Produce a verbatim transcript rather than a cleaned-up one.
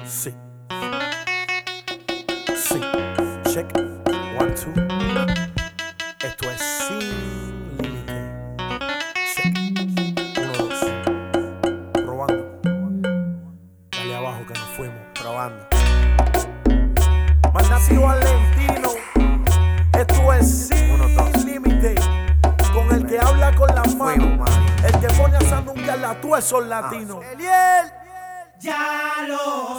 Sí. Sí. Check. One, two. Esto es Sin Límite. Check. Uno, dos. Probando. Dale abajo que nos fuimos. Probando. Manati Valentino. Esto es Sin Límite. Con el que habla con las manos. El que pone a sandunguear la tú esos latinos. Ya lo